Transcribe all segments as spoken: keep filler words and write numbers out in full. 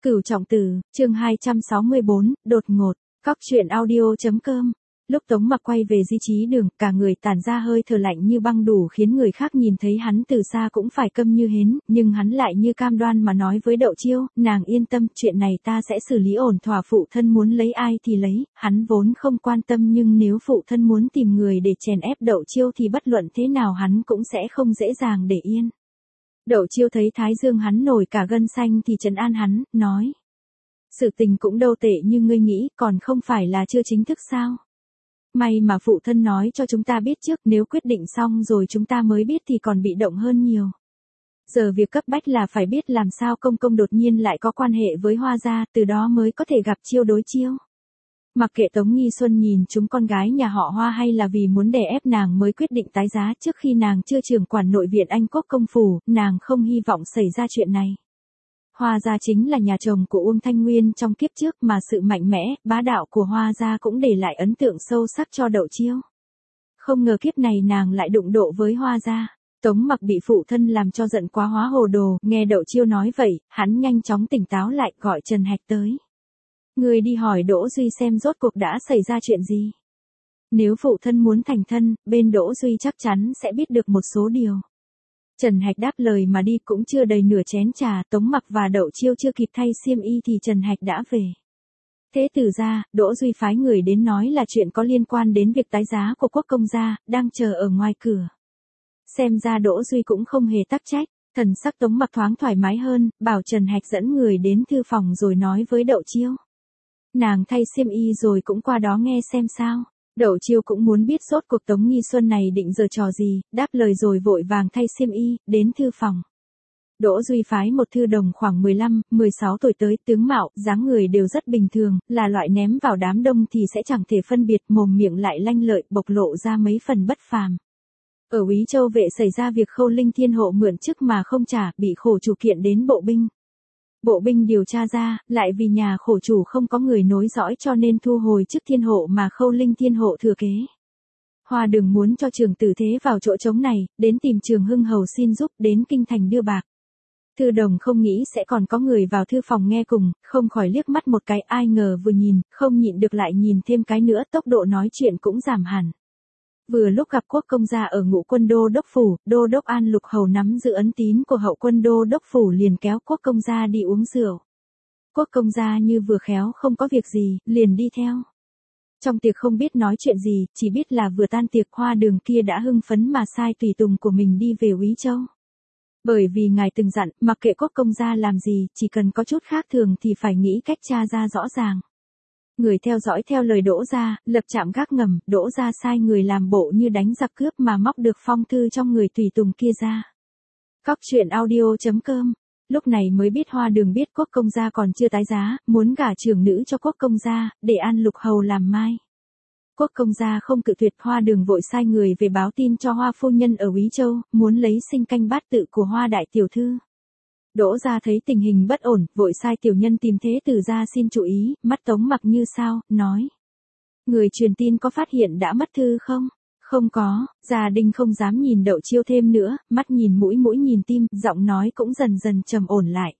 Cửu Trọng Tử, chương hai trăm sáu mươi bốn, đột ngột, cóc truyện audio.com. Lúc Tống Mặc quay về di trí đường, cả người tản ra hơi thở lạnh như băng đủ khiến người khác nhìn thấy hắn từ xa cũng phải câm như hến, nhưng hắn lại như cam đoan mà nói với Đậu Chiêu, nàng yên tâm, chuyện này ta sẽ xử lý ổn thỏa, phụ thân muốn lấy ai thì lấy, hắn vốn không quan tâm, nhưng nếu phụ thân muốn tìm người để chèn ép Đậu Chiêu thì bất luận thế nào hắn cũng sẽ không dễ dàng để yên. Đậu Chiêu thấy thái dương hắn nổi cả gân xanh thì trấn an hắn, nói. Sự tình cũng đâu tệ như ngươi nghĩ, còn không phải là chưa chính thức sao? May mà phụ thân nói cho chúng ta biết trước, nếu quyết định xong rồi chúng ta mới biết thì còn bị động hơn nhiều. Giờ việc cấp bách là phải biết làm sao công công đột nhiên lại có quan hệ với Hoa gia, từ đó mới có thể gặp chiêu đối chiêu. Mặc kệ Tống Nghi Xuân nhìn chúng con gái nhà họ Hoa hay là vì muốn đè ép nàng mới quyết định tái giá, trước khi nàng chưa trưởng quản nội viện Anh Quốc công phủ, nàng không hy vọng xảy ra chuyện này. Hoa gia chính là nhà chồng của Uông Thanh Nguyên trong kiếp trước, mà sự mạnh mẽ, bá đạo của Hoa gia cũng để lại ấn tượng sâu sắc cho Đậu Chiêu. Không ngờ kiếp này nàng lại đụng độ với Hoa gia. Tống Mặc bị phụ thân làm cho giận quá hóa hồ đồ, nghe Đậu Chiêu nói vậy, hắn nhanh chóng tỉnh táo lại, gọi Trần Hạch tới. Người đi hỏi Đỗ Duy xem rốt cuộc đã xảy ra chuyện gì. Nếu phụ thân muốn thành thân, bên Đỗ Duy chắc chắn sẽ biết được một số điều. Trần Hạch đáp lời mà đi, cũng chưa đầy nửa chén trà, Tống Mặc và Đậu Chiêu chưa kịp thay xiêm y thì Trần Hạch đã về. Thế tử gia, Đỗ Duy phái người đến nói là chuyện có liên quan đến việc tái giá của quốc công gia, đang chờ ở ngoài cửa. Xem ra Đỗ Duy cũng không hề tắc trách, thần sắc Tống Mặc thoáng thoải mái hơn, bảo Trần Hạch dẫn người đến thư phòng rồi nói với Đậu Chiêu. Nàng thay xiêm y rồi cũng qua đó nghe xem sao. Đậu Chiêu cũng muốn biết sốt cuộc Tống Nghi Xuân này định giở trò gì, đáp lời rồi vội vàng thay xiêm y, đến thư phòng. Đỗ Duy phái một thư đồng khoảng mười lăm, mười sáu tuổi tới, tướng mạo, dáng người đều rất bình thường, là loại ném vào đám đông thì sẽ chẳng thể phân biệt, mồm miệng lại lanh lợi, bộc lộ ra mấy phần bất phàm. Ở Úy Châu Vệ xảy ra việc Khâu Linh Thiên Hộ mượn chức mà không trả, bị khổ chủ kiện đến bộ binh. Bộ binh điều tra ra, lại vì nhà khổ chủ không có người nối dõi cho nên thu hồi chức thiên hộ mà Khâu Linh Thiên Hộ thừa kế. Hoa Đường muốn cho Trường Tử Thế vào chỗ trống này, đến tìm Trường Hưng Hầu xin giúp, đến kinh thành đưa bạc. Thư đồng không nghĩ sẽ còn có người vào thư phòng nghe cùng, không khỏi liếc mắt một cái, ai ngờ vừa nhìn, không nhịn được lại nhìn thêm cái nữa, tốc độ nói chuyện cũng giảm hẳn. Vừa lúc gặp quốc công gia ở Ngũ Quân Đô Đốc phủ, Đô Đốc An Lục Hầu nắm giữ ấn tín của Hậu Quân Đô Đốc phủ liền kéo quốc công gia đi uống rượu. Quốc công gia như vừa khéo không có việc gì, liền đi theo. Trong tiệc không biết nói chuyện gì, chỉ biết là vừa tan tiệc Hoa Đường kia đã hưng phấn mà sai tùy tùng của mình đi về Úy Châu. Bởi vì ngài từng dặn, mặc kệ quốc công gia làm gì, chỉ cần có chút khác thường thì phải nghĩ cách tra ra rõ ràng. Người theo dõi theo lời Đỗ gia, lập trạm gác ngầm, Đỗ gia sai người làm bộ như đánh giặc cướp mà móc được phong thư trong người tùy tùng kia ra. Cóc truyện audio.com. Lúc này mới biết Hoa Đường biết quốc công gia còn chưa tái giá, muốn gả trưởng nữ cho quốc công gia, để An Lục Hầu làm mai. Quốc công gia không cự tuyệt, Hoa Đường vội sai người về báo tin cho Hoa phu nhân ở Úy Châu, muốn lấy sinh canh bát tự của Hoa đại tiểu thư. Đỗ gia thấy tình hình bất ổn, vội sai tiểu nhân tìm thế tử gia xin chú ý, mắt Tống Mặc như sao, nói. Người truyền tin có phát hiện đã mất thư không? Không có, gia đình không dám nhìn Đậu Chiêu thêm nữa, mắt nhìn mũi mũi nhìn tim, giọng nói cũng dần dần trầm ổn lại.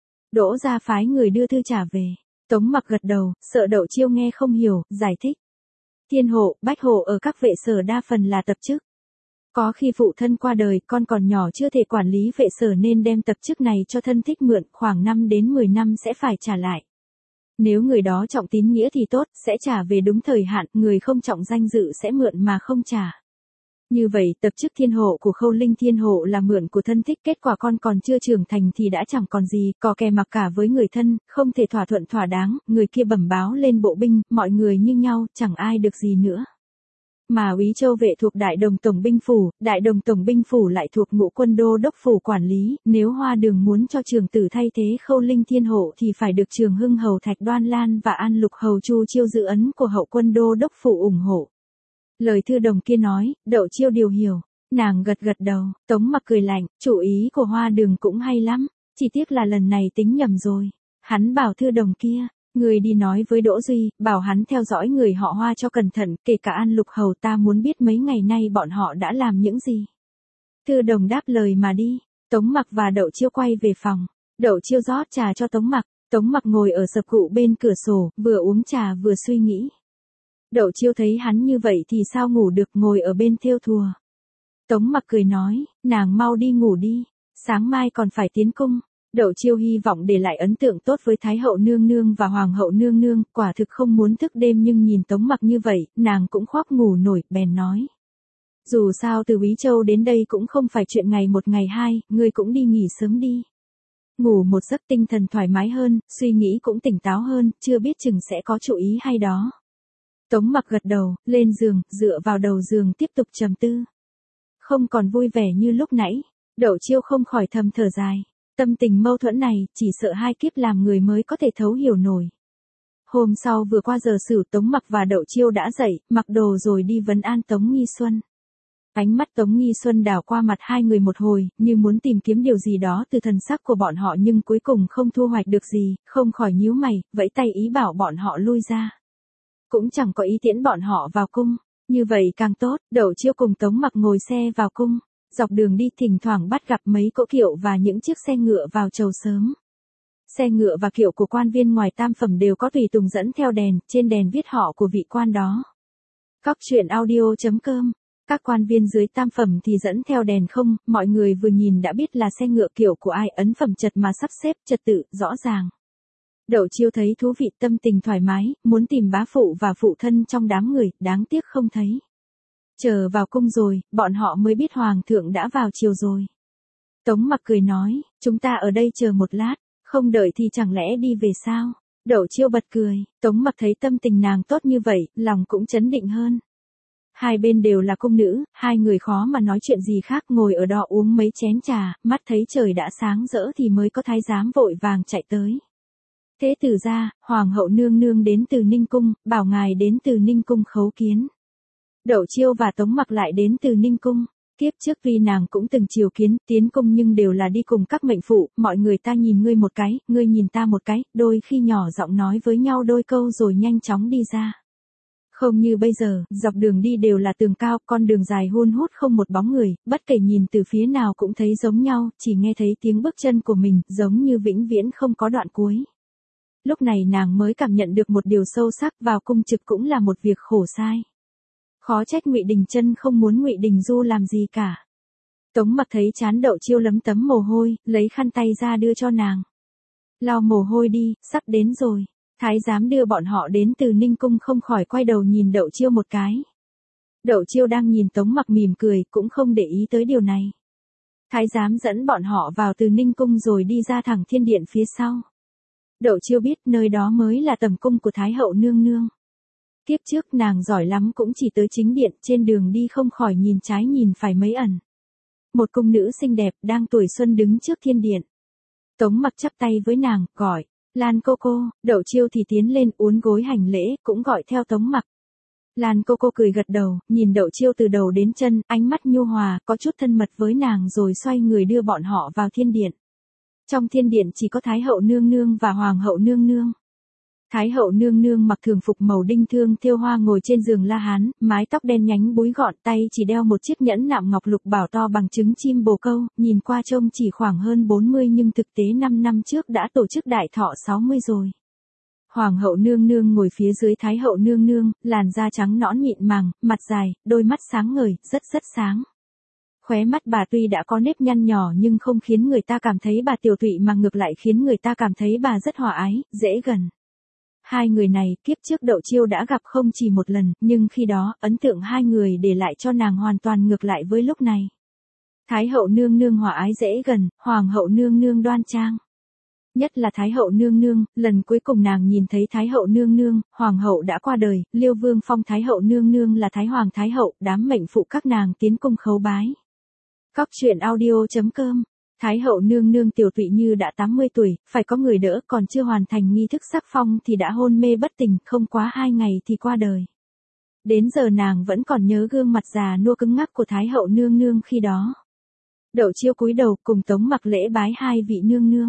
Đỗ gia phái người đưa thư trả về. Tống Mặc gật đầu, sợ Đậu Chiêu nghe không hiểu, giải thích. Thiên hộ, bách hộ ở các vệ sở đa phần là tập chức. Có khi phụ thân qua đời, con còn nhỏ chưa thể quản lý vệ sở nên đem tập chức này cho thân thích mượn, khoảng năm đến mười năm sẽ phải trả lại. Nếu người đó trọng tín nghĩa thì tốt, sẽ trả về đúng thời hạn, người không trọng danh dự sẽ mượn mà không trả. Như vậy, tập chức thiên hộ của Khâu Linh Thiên Hộ là mượn của thân thích, kết quả con còn chưa trưởng thành thì đã chẳng còn gì, cò kè mặc cả với người thân, không thể thỏa thuận thỏa đáng, người kia bẩm báo lên bộ binh, mọi người như nhau, chẳng ai được gì nữa. Mà Úy Châu Vệ thuộc Đại Đồng Tổng binh phủ, Đại Đồng Tổng binh phủ lại thuộc Ngũ Quân Đô Đốc phủ quản lý, nếu Hoa Đường muốn cho Trường Tử thay thế Khâu Linh Thiên Hộ thì phải được Trường Hưng Hầu Thạch Đoan Lan và An Lục Hầu Chu Chiêu giữ ấn của Hậu Quân Đô Đốc phủ ủng hộ. Lời thư đồng kia nói, Đậu Chiêu điều hiểu, nàng gật gật đầu, Tống Mặc cười lạnh, chủ ý của Hoa Đường cũng hay lắm, chỉ tiếc là lần này tính nhầm rồi. Hắn bảo thư đồng kia. Người đi nói với Đỗ Duy, bảo hắn theo dõi người họ Hoa cho cẩn thận, kể cả An Lục Hầu, ta muốn biết mấy ngày nay bọn họ đã làm những gì. Thư đồng đáp lời mà đi, Tống Mặc và Đậu Chiêu quay về phòng. Đậu Chiêu rót trà cho Tống Mặc, Tống Mặc ngồi ở sập cụ bên cửa sổ, vừa uống trà vừa suy nghĩ. Đậu Chiêu thấy hắn như vậy thì sao ngủ được, ngồi ở bên thêu thùa. Tống Mặc cười nói, nàng mau đi ngủ đi, sáng mai còn phải tiến cung. Đậu Chiêu hy vọng để lại ấn tượng tốt với Thái hậu nương nương và Hoàng hậu nương nương, quả thực không muốn thức đêm, nhưng nhìn Tống Mặc như vậy, nàng cũng khoác ngủ nổi, bèn nói. Dù sao từ Úy Châu đến đây cũng không phải chuyện ngày một ngày hai, ngươi cũng đi nghỉ sớm đi. Ngủ một giấc tinh thần thoải mái hơn, suy nghĩ cũng tỉnh táo hơn, chưa biết chừng sẽ có chủ ý hay đó. Tống Mặc gật đầu, lên giường, dựa vào đầu giường tiếp tục trầm tư. Không còn vui vẻ như lúc nãy, Đậu Chiêu không khỏi thầm thở dài. Tâm tình mâu thuẫn này, chỉ sợ hai kiếp làm người mới có thể thấu hiểu nổi. Hôm sau vừa qua giờ sửu, Tống Mặc và Đậu Chiêu đã dậy, mặc đồ rồi đi vấn an Tống Nghi Xuân. Ánh mắt Tống Nghi Xuân đảo qua mặt hai người một hồi, như muốn tìm kiếm điều gì đó từ thần sắc của bọn họ, nhưng cuối cùng không thu hoạch được gì, không khỏi nhíu mày, vẫy tay ý bảo bọn họ lui ra. Cũng chẳng có ý tiễn bọn họ vào cung, như vậy càng tốt. Đậu Chiêu cùng Tống Mặc ngồi xe vào cung, dọc đường đi thỉnh thoảng bắt gặp mấy cỗ kiệu và những chiếc xe ngựa vào chầu sớm. Xe ngựa và kiệu của quan viên ngoài tam phẩm đều có tùy tùng dẫn theo đèn, trên đèn viết họ của vị quan đó. Cóc truyện audio chấm com. Các quan viên dưới tam phẩm thì dẫn theo đèn không, mọi người vừa nhìn đã biết là xe ngựa kiểu của ai, ấn phẩm chật mà sắp xếp, trật tự, rõ ràng. Đậu Chiêu thấy thú vị, tâm tình thoải mái, muốn tìm bá phụ và phụ thân trong đám người, đáng tiếc không thấy. Chờ vào cung rồi, bọn họ mới biết hoàng thượng đã vào chiều rồi. Tống Mặc cười nói, chúng ta ở đây chờ một lát, không đợi thì chẳng lẽ đi về sao? Đậu Chiêu bật cười, Tống Mặc thấy tâm tình nàng tốt như vậy, lòng cũng chấn định hơn. Hai bên đều là cung nữ, hai người khó mà nói chuyện gì khác, ngồi ở đó uống mấy chén trà, mắt thấy trời đã sáng rỡ thì mới có thái giám vội vàng chạy tới. Thế tử gia, Hoàng hậu nương nương đến từ Ninh Cung, bảo ngài đến từ Ninh Cung khấu kiến. Đậu Chiêu và Tống Mặc lại đến từ Ninh Cung. Tiếp trước tuy nàng cũng từng chiều kiến, tiến cung nhưng đều là đi cùng các mệnh phụ, mọi người ta nhìn ngươi một cái, ngươi nhìn ta một cái, đôi khi nhỏ giọng nói với nhau đôi câu rồi nhanh chóng đi ra. Không như bây giờ, dọc đường đi đều là tường cao, con đường dài hun hút không một bóng người, bất kể nhìn từ phía nào cũng thấy giống nhau, chỉ nghe thấy tiếng bước chân của mình, giống như vĩnh viễn không có đoạn cuối. Lúc này nàng mới cảm nhận được một điều sâu sắc, vào cung trực cũng là một việc khổ sai. Khó trách Ngụy Đình Chân không muốn Ngụy Đình Du làm gì cả. Tống Mặc thấy trán Đậu Chiêu lấm tấm mồ hôi, lấy khăn tay ra đưa cho nàng. Lau mồ hôi đi, sắp đến rồi. Thái giám đưa bọn họ đến từ Ninh Cung không khỏi quay đầu nhìn Đậu Chiêu một cái. Đậu Chiêu đang nhìn Tống Mặc mỉm cười, cũng không để ý tới điều này. Thái giám dẫn bọn họ vào từ Ninh Cung rồi đi ra thẳng thiên điện phía sau. Đậu Chiêu biết nơi đó mới là tầm cung của Thái hậu nương nương. Tiếp trước nàng giỏi lắm cũng chỉ tới chính điện, trên đường đi không khỏi nhìn trái nhìn phải mấy ẩn. Một cung nữ xinh đẹp đang tuổi xuân đứng trước thiên điện. Tống Mặc chắp tay với nàng, gọi, Lan cô cô. Đậu Chiêu thì tiến lên uốn gối hành lễ, cũng gọi theo Tống Mặc. Lan cô cô cười gật đầu, nhìn Đậu Chiêu từ đầu đến chân, ánh mắt nhu hòa, có chút thân mật với nàng rồi xoay người đưa bọn họ vào thiên điện. Trong thiên điện chỉ có Thái hậu nương nương và Hoàng hậu nương nương. Thái hậu nương nương mặc thường phục màu đinh thương thêu hoa ngồi trên giường la hán, mái tóc đen nhánh búi gọn, tay chỉ đeo một chiếc nhẫn nạm ngọc lục bảo to bằng trứng chim bồ câu, nhìn qua trông chỉ khoảng hơn bốn mươi nhưng thực tế năm năm trước đã tổ chức đại thọ sáu mươi rồi. Hoàng hậu nương nương ngồi phía dưới Thái hậu nương nương, làn da trắng nõn mịn màng, mặt dài, đôi mắt sáng ngời, rất rất sáng. Khóe mắt bà tuy đã có nếp nhăn nhỏ nhưng không khiến người ta cảm thấy bà tiều tụy mà ngược lại khiến người ta cảm thấy bà rất hòa ái, dễ gần. Hai người này, kiếp trước Đậu Chiêu đã gặp không chỉ một lần, nhưng khi đó, ấn tượng hai người để lại cho nàng hoàn toàn ngược lại với lúc này. Thái hậu nương nương hòa ái dễ gần, Hoàng hậu nương nương đoan trang. Nhất là Thái hậu nương nương, lần cuối cùng nàng nhìn thấy Thái hậu nương nương, Hoàng hậu đã qua đời, Liêu Vương phong Thái hậu nương nương là Thái Hoàng Thái hậu, đám mệnh phụ các nàng tiến cung khấu bái. Cóc truyện audio chấm com. Thái hậu nương nương tiểu tụy như đã tám mươi tuổi, phải có người đỡ, còn chưa hoàn thành nghi thức sắc phong thì đã hôn mê bất tỉnh, không quá hai ngày thì qua đời. Đến giờ nàng vẫn còn nhớ gương mặt già nua cứng ngắc của Thái hậu nương nương khi đó. Đậu Chiêu cúi đầu cùng Tống Mặc lễ bái hai vị nương nương.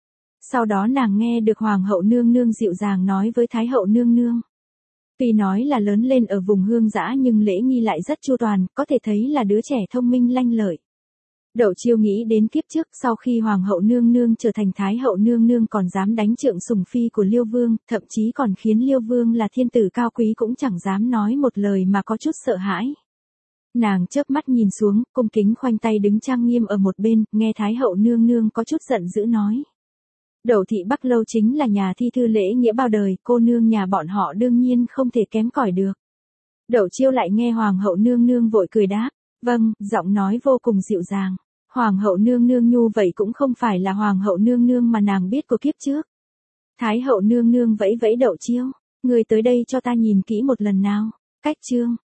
Sau đó nàng nghe được Hoàng hậu nương nương dịu dàng nói với Thái hậu nương nương. Tuy nói là lớn lên ở vùng hương dã nhưng lễ nghi lại rất chu toàn, có thể thấy là đứa trẻ thông minh lanh lợi. Đậu Chiêu nghĩ đến kiếp trước sau khi Hoàng hậu nương nương trở thành Thái hậu nương nương còn dám đánh trượng sủng phi của Liêu Vương, thậm chí còn khiến Liêu Vương là thiên tử cao quý cũng chẳng dám nói một lời mà có chút sợ hãi. Nàng chớp mắt nhìn xuống, cung kính khoanh tay đứng trang nghiêm ở một bên, nghe Thái hậu nương nương có chút giận dữ nói. Đậu thị Bắc Lâu chính là nhà thi thư lễ nghĩa bao đời, cô nương nhà bọn họ đương nhiên không thể kém cỏi được. Đậu Chiêu lại nghe Hoàng hậu nương nương vội cười đáp, vâng, giọng nói vô cùng dịu dàng. Hoàng hậu nương nương nhu vậy cũng không phải là Hoàng hậu nương nương mà nàng biết của kiếp trước. Thái hậu nương nương vẫy vẫy Đậu Chiêu, người tới đây cho ta nhìn kỹ một lần nào. Cách chương